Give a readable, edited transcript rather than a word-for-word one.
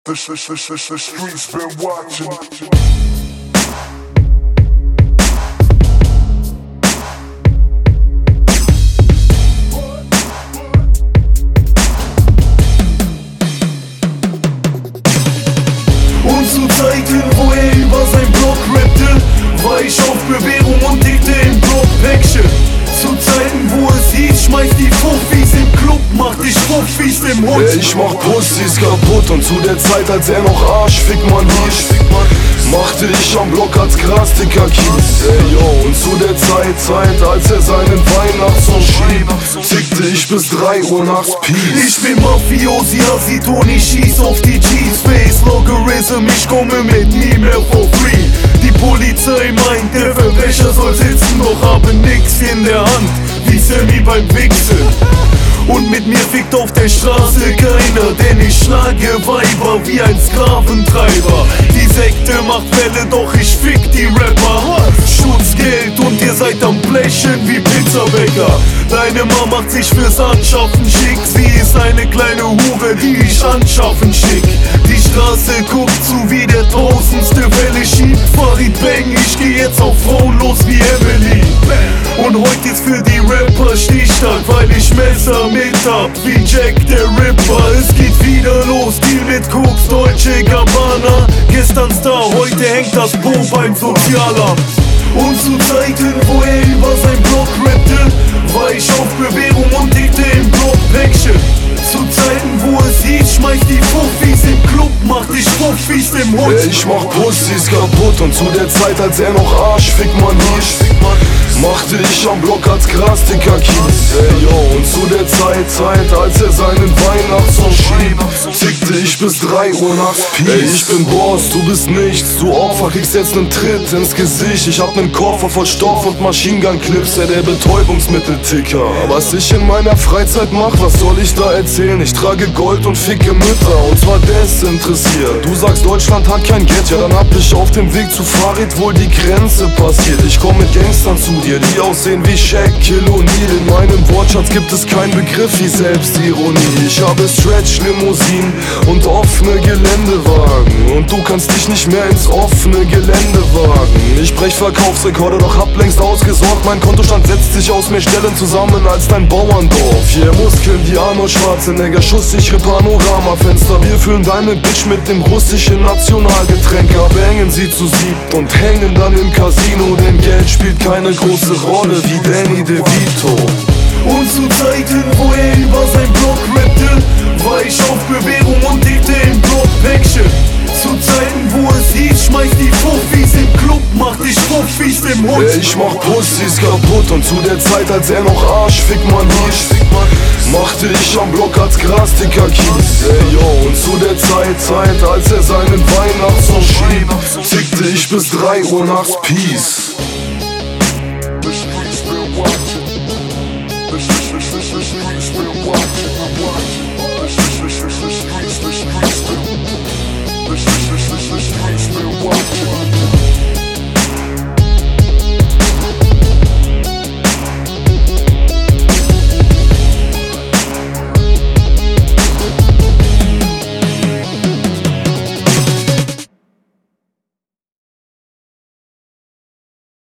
The streets been watching. Und zu Zeiten, wo er über sein Block rappte, war ich auf Bewährung und tickte im Block-Päckchen. Zu Zeiten, wo es hieß, schmeiß die Fuffis im Club, mach dich Fuffis im Hund. Ich mach Pussys kaputt und zu der Zeit, als er noch Arschfick man hieß, machte ich am Block als Grasticker Kies. Ey yo, und zu der Zeit, als er seinen Weihnachtssong schrieb, zickte ich bis 3 Uhr nachts Peace. Ich bin Mafiosi, Asitoni, ich schieß auf die Cheese-Face Logarithm, ich komme mit nie mehr for free. Die Polizei meint, der Verbrecher soll sitzen, doch habe nix in der Hand, wie Sammy beim Wichsen. Und mit mir fickt auf der Straße keiner, denn ich schlage Weiber wie ein Sklaventreiber. Die Sekte macht Welle, doch ich fick die Rapper. Schutzgeld und ihr seid am Blechen wie Pizzabäcker. Deine Mama macht sich fürs Anschaffen schick, sie ist eine kleine Hure, die ich anschaffen schick. Die Straße guckt zu, wie der tausendste Welle schiebt. Farid Bang, ich geh jetzt auf Frauen los wie Emily. Und heute ist für die Rapper Stichtag, weil ich Messer mit hab, wie Jack der Ripper. Es geht wieder los, Deal mit Koks, Deutsche Gabbana. Gestern Star, heute hängt das Bo beim Sozialamt. Und zu Zeiten, wo er über sein Block rappte, war ich auf Bewährung und tickte im Block-Päckchen. Zu Zeiten, wo es hieß, schmeiß die Fuffis im Club, mach dich Fuffis im Hund. Ich mach Pussys kaputt und zu der Zeit, als er noch Arschfick man hieß, machte ich am Block als Grasticker Kies. Ey yo, und zu der Zeit, als er seinen Weihnachtssong schrieb, zickte ich bis 3 Uhr nachts Peace. Ey, ich bin Boss, du bist nichts, du Opfer kriegst jetzt nen Tritt ins Gesicht. Ich hab nen Koffer voll Stoff und Machine-Gun-Clips, der Betäubungsmittelticker. Was ich in meiner Freizeit mach, was soll ich da erzählen? Ich trage Gold und ficke Mütter, und zwar desinteressiert. Du sagst, Deutschland hat kein Geld, ja dann hab ich auf dem Weg zu Farid wohl die Grenze passiert. Ich komm mit Gangstern zu dir, die aussehen wie Shaq, Kill O'Neal. In meinem Wortschatz gibt es keinen Begriff wie Selbstironie. Ich habe Stretch-Limousinen und offene Geländewagen, und du kannst dich nicht mehr ins offene Gelände wagen. Ich brech Verkaufsrekorde, doch hab längst ausgesorgt. Mein Kontostand setzt sich aus mehr Stellen zusammen als dein Bauerndorf. Hier Muskeln wie Arnold Schwarzenegger, schusssichere Panoramafenster. Wir füllen deine Bitch mit dem russischen Nationalgetränk ab, hängen sie zu 7 und hängen dann im Casino, denn Geld spielt keine große Rolle wie Danny DeVito. Und zu Zeiten, wo er über sein Block rappte, war ich auf Bewährung und tickte im Block-Päckchen. Zu Zeiten, wo es hieß, schmeiß die Fuffis im Club, mach dich Fuffis im Hund. Ich mach Pussys kaputt und zu der Zeit, als er noch Arschfick man hieß, machte ich am Block als Grasticker Kies. Ey yo, und zu der Zeit, als er seinen Weihnachtssong schrieb, zickte ich bis 3 Uhr nachts Peace. The streets been watching. The streets been watching. The streets been watching.